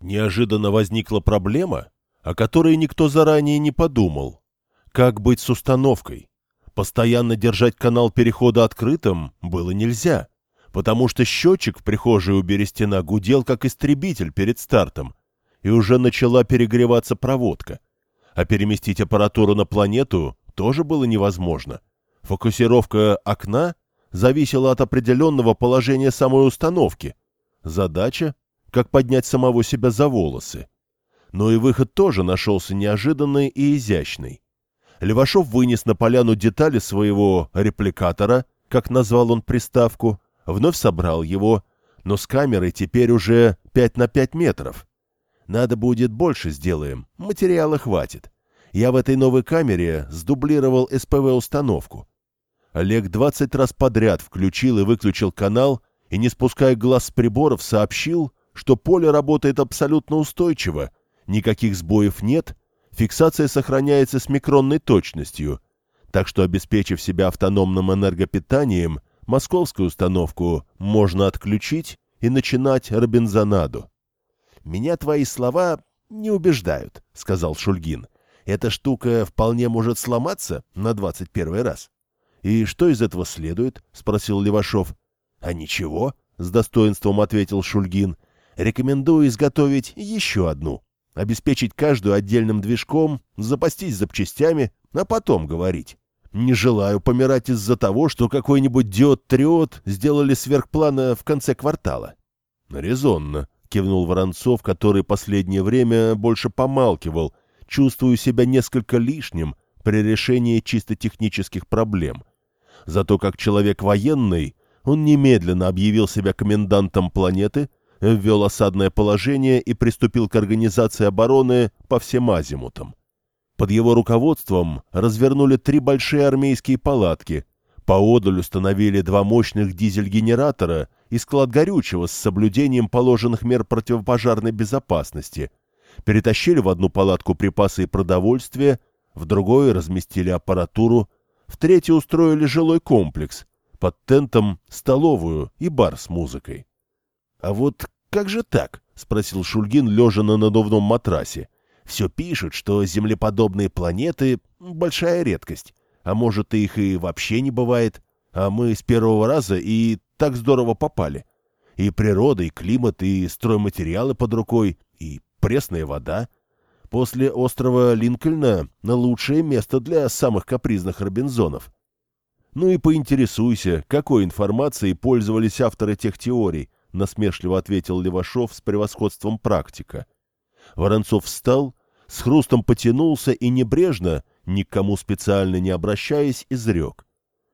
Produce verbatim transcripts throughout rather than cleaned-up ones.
Неожиданно возникла проблема, о которой никто заранее не подумал. Как быть с установкой? Постоянно держать канал перехода открытым было нельзя, потому что счетчик в прихожей у Берестина гудел как истребитель перед стартом, и уже начала перегреваться проводка. А переместить аппаратуру на планету тоже было невозможно. Фокусировка окна зависела от определенного положения самой установки. Задача — как поднять самого себя за волосы. Но и выход тоже нашелся неожиданный и изящный. Левашов вынес на поляну детали своего репликатора, как назвал он приставку, вновь собрал его, но с камерой теперь уже пять на пять метров. Надо будет больше сделаем, материала хватит. Я в этой новой камере сдублировал эс пэ вэ-установку. Олег двадцать раз подряд включил и выключил канал и, не спуская глаз с приборов, сообщил, что поле работает абсолютно устойчиво, никаких сбоев нет, фиксация сохраняется с микронной точностью, так что, обеспечив себя автономным энергопитанием, московскую установку можно отключить и начинать робинзонаду. «Меня твои слова не убеждают», — сказал Шульгин. «Эта штука вполне может сломаться на двадцать первый раз». «И что из этого следует?» — спросил Левашов. «А ничего», — с достоинством ответил Шульгин. «Рекомендую изготовить еще одну. Обеспечить каждую отдельным движком, запастись запчастями, а потом говорить. Не желаю помирать из-за того, что какой-нибудь диод-триод сделали сверхплана в конце квартала». «Резонно», — кивнул Воронцов, который последнее время больше помалкивал, чувствуя себя несколько лишним при решении чисто технических проблем. Зато как человек военный он немедленно объявил себя комендантом планеты, ввел осадное положение и приступил к организации обороны по всем азимутам. Под его руководством развернули три большие армейские палатки, поодаль установили два мощных дизель-генератора и склад горючего с соблюдением положенных мер противопожарной безопасности, перетащили в одну палатку припасы и продовольствие, в другой разместили аппаратуру, в третью устроили жилой комплекс, под тентом столовую и бар с музыкой. «А вот как же так?» — спросил Шульгин, лежа на надувном матрасе. «Все пишут, что землеподобные планеты — большая редкость, а может, их и вообще не бывает, а мы с первого раза и так здорово попали. И природа, и климат, и стройматериалы под рукой, и пресная вода. После острова Линкольна — лучшее место для самых капризных робинзонов». «Ну и поинтересуйся, какой информацией пользовались авторы тех теорий», — насмешливо ответил Левашов с превосходством практика. Воронцов встал, с хрустом потянулся и небрежно, ни к кому специально не обращаясь, изрек.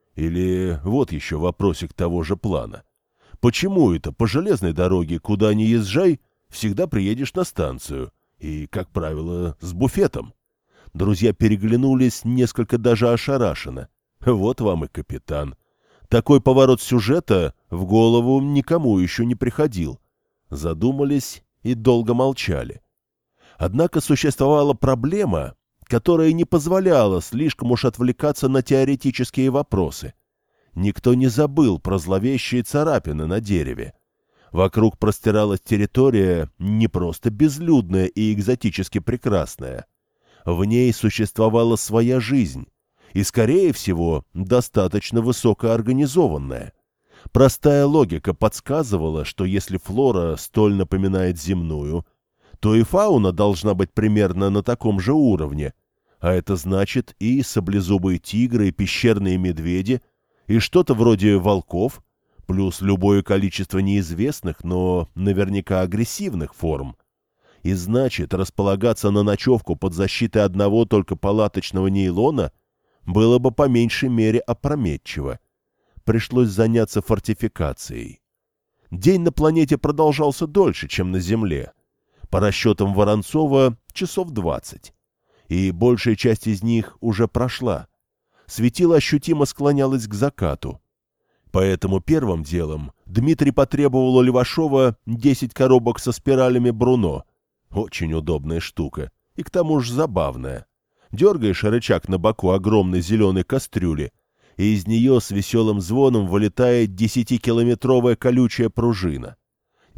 Или вот еще вопросик того же плана. Почему это по железной дороге, куда ни езжай, всегда приедешь на станцию? И, как правило, с буфетом. Друзья переглянулись несколько даже ошарашенно. Вот вам и капитан. Такой поворот сюжета в голову никому еще не приходил. Задумались и долго молчали. Однако существовала проблема, которая не позволяла слишком уж отвлекаться на теоретические вопросы. Никто не забыл про зловещие царапины на дереве. Вокруг простиралась территория не просто безлюдная и экзотически прекрасная. В ней существовала своя жизнь, и, скорее всего, достаточно высокоорганизованная. Простая логика подсказывала, что если флора столь напоминает земную, то и фауна должна быть примерно на таком же уровне, а это значит и саблезубые тигры, и пещерные медведи, и что-то вроде волков, плюс любое количество неизвестных, но наверняка агрессивных форм. И значит, располагаться на ночевку под защитой одного только палаточного нейлона было бы по меньшей мере опрометчиво. Пришлось заняться фортификацией. День на планете продолжался дольше, чем на Земле. По расчетам Воронцова, часов двадцать. И большая часть из них уже прошла. Светило ощутимо склонялось к закату. Поэтому первым делом Дмитрий потребовал у Левашова десять коробок со спиралями Бруно. Очень удобная штука. И к тому же забавная. Дергаешь рычаг на боку огромной зеленой кастрюли, и из нее с веселым звоном вылетает десятикилометровая колючая пружина.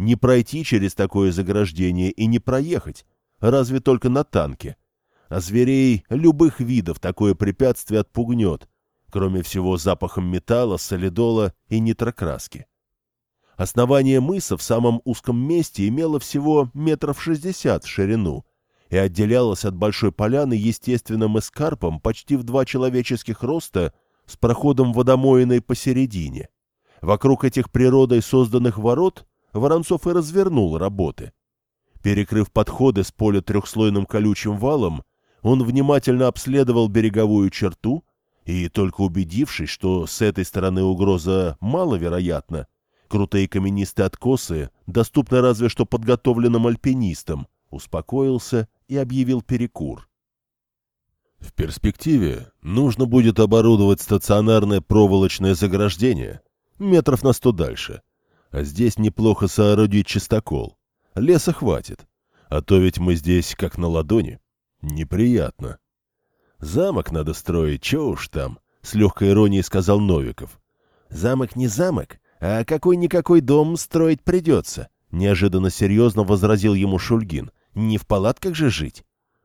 Не пройти через такое заграждение и не проехать, разве только на танке. А зверей любых видов такое препятствие отпугнет, кроме всего запахом металла, солидола и нитрокраски. Основание мыса в самом узком месте имело всего метров шестьдесят в ширину и отделялось от большой поляны естественным эскарпом почти в два человеческих роста с проходом водомоиной посередине. Вокруг этих природой созданных ворот Воронцов и развернул работы. Перекрыв подходы с поля трехслойным колючим валом, он внимательно обследовал береговую черту и, только убедившись, что с этой стороны угроза маловероятна, крутые каменистые откосы доступны разве что подготовленным альпинистам, успокоился и объявил перекур. В перспективе нужно будет оборудовать стационарное проволочное заграждение метров на сто дальше, а здесь неплохо соорудить чистокол. Леса хватит, а то ведь мы здесь как на ладони. Неприятно. Замок надо строить, чё уж там, с легкой иронией сказал Новиков. Замок не замок, а какой-никакой дом строить придется, неожиданно серьезно возразил ему Шульгин. Не в палатках же жить.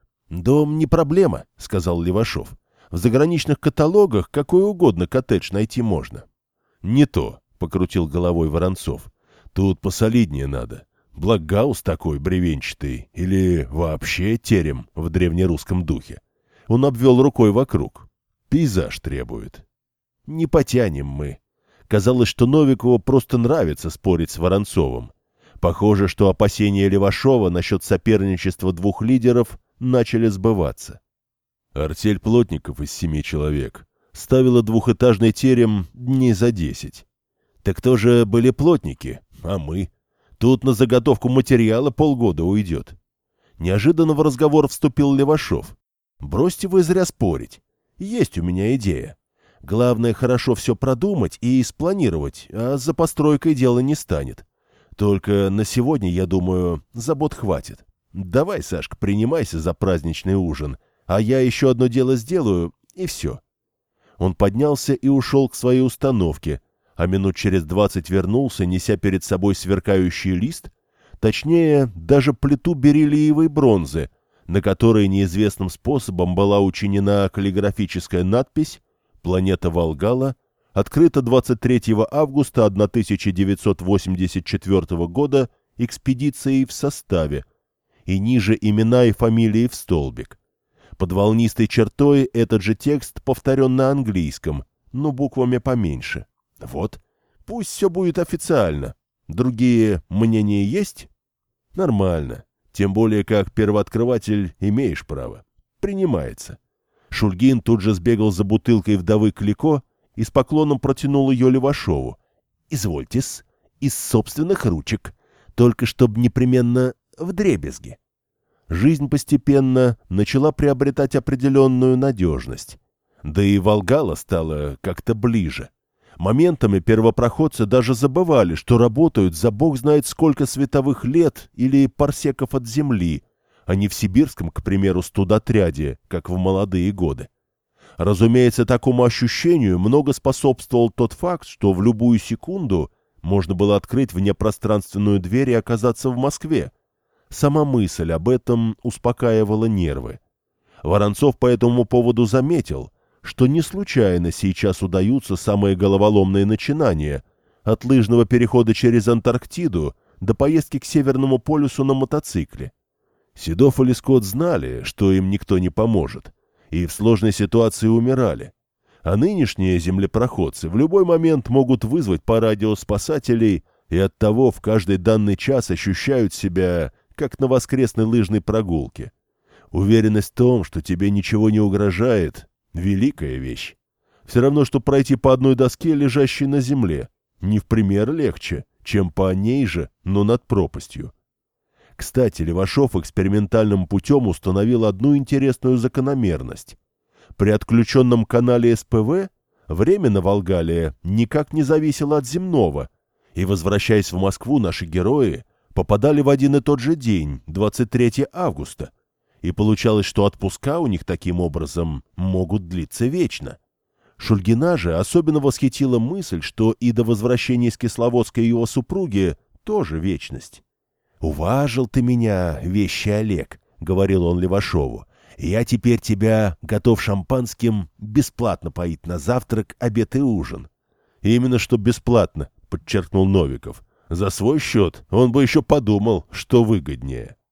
Дом не проблема, сказал Левашов. В заграничных каталогах какой угодно коттедж найти можно. Не то, покрутил головой Воронцов. Тут посолиднее надо. Блокгаус такой бревенчатый или вообще терем в древнерусском духе. Он обвел рукой вокруг. Пейзаж требует. Не потянем мы. Казалось, что Новикову просто нравится спорить с Воронцовым. Похоже, что опасения Левашова насчет соперничества двух лидеров начали сбываться. Артель плотников из семи человек ставила двухэтажный терем дней за десять. Так кто же были плотники, а мы? Тут на заготовку материала полгода уйдет. Неожиданно в разговор вступил Левашов. Бросьте вы зря спорить. Есть у меня идея. Главное хорошо все продумать и спланировать, а за постройкой дело не станет. Только на сегодня, я думаю, забот хватит. Давай, Сашка, принимайся за праздничный ужин, а я еще одно дело сделаю, и все. Он поднялся и ушел к своей установке, а минут через двадцать вернулся, неся перед собой сверкающий лист, точнее, даже плиту бериллиевой бронзы, на которой неизвестным способом была учинена каллиграфическая надпись «Планета Волгала», открыта двадцать третьего августа тысяча девятьсот восемьдесят четвёртого года экспедицией в составе, и ниже имена и фамилии в столбик. Под волнистой чертой этот же текст повторен на английском, но буквами поменьше. Вот, пусть все будет официально. Другие мнения есть? Нормально. Тем более, как первооткрыватель имеешь право. Принимается. Шульгин тут же сбегал за бутылкой вдовы Клико и с поклоном протянул ее Левашову. «Извольте-с, из собственных ручек, только чтоб непременно вдребезги». Жизнь постепенно начала приобретать определенную надежность. Да и Волгала стала как-то ближе. Моментами первопроходцы даже забывали, что работают за бог знает сколько световых лет или парсеков от земли, а не в сибирском, к примеру, студотряде, как в молодые годы. Разумеется, такому ощущению много способствовал тот факт, что в любую секунду можно было открыть внепространственную дверь и оказаться в Москве. Сама мысль об этом успокаивала нервы. Воронцов по этому поводу заметил, что не случайно сейчас удаются самые головоломные начинания, от лыжного перехода через Антарктиду до поездки к Северному полюсу на мотоцикле. Седов и Лескот знали, что им никто не поможет, и в сложной ситуации умирали. А нынешние землепроходцы в любой момент могут вызвать по радио спасателей и оттого в каждый данный час ощущают себя, как на воскресной лыжной прогулке. Уверенность в том, что тебе ничего не угрожает — великая вещь. Все равно, что пройти по одной доске, лежащей на земле. Не в пример легче, чем по ней же, но над пропастью. Кстати, Левашов экспериментальным путем установил одну интересную закономерность. При отключенном канале эс пэ вэ время на Волгале никак не зависело от земного, и, возвращаясь в Москву, наши герои попадали в один и тот же день, двадцать третьего августа, и получалось, что отпуска у них таким образом могут длиться вечно. Шульгина же особенно восхитила мысль, что и до возвращения из Кисловодска его супруги тоже вечность. «Уважил ты меня, вещий Олег», — говорил он Левашову. «Я теперь тебя, готов шампанским, бесплатно поить на завтрак, обед и ужин». «Именно что бесплатно», — подчеркнул Новиков. «За свой счет он бы еще подумал, что выгоднее».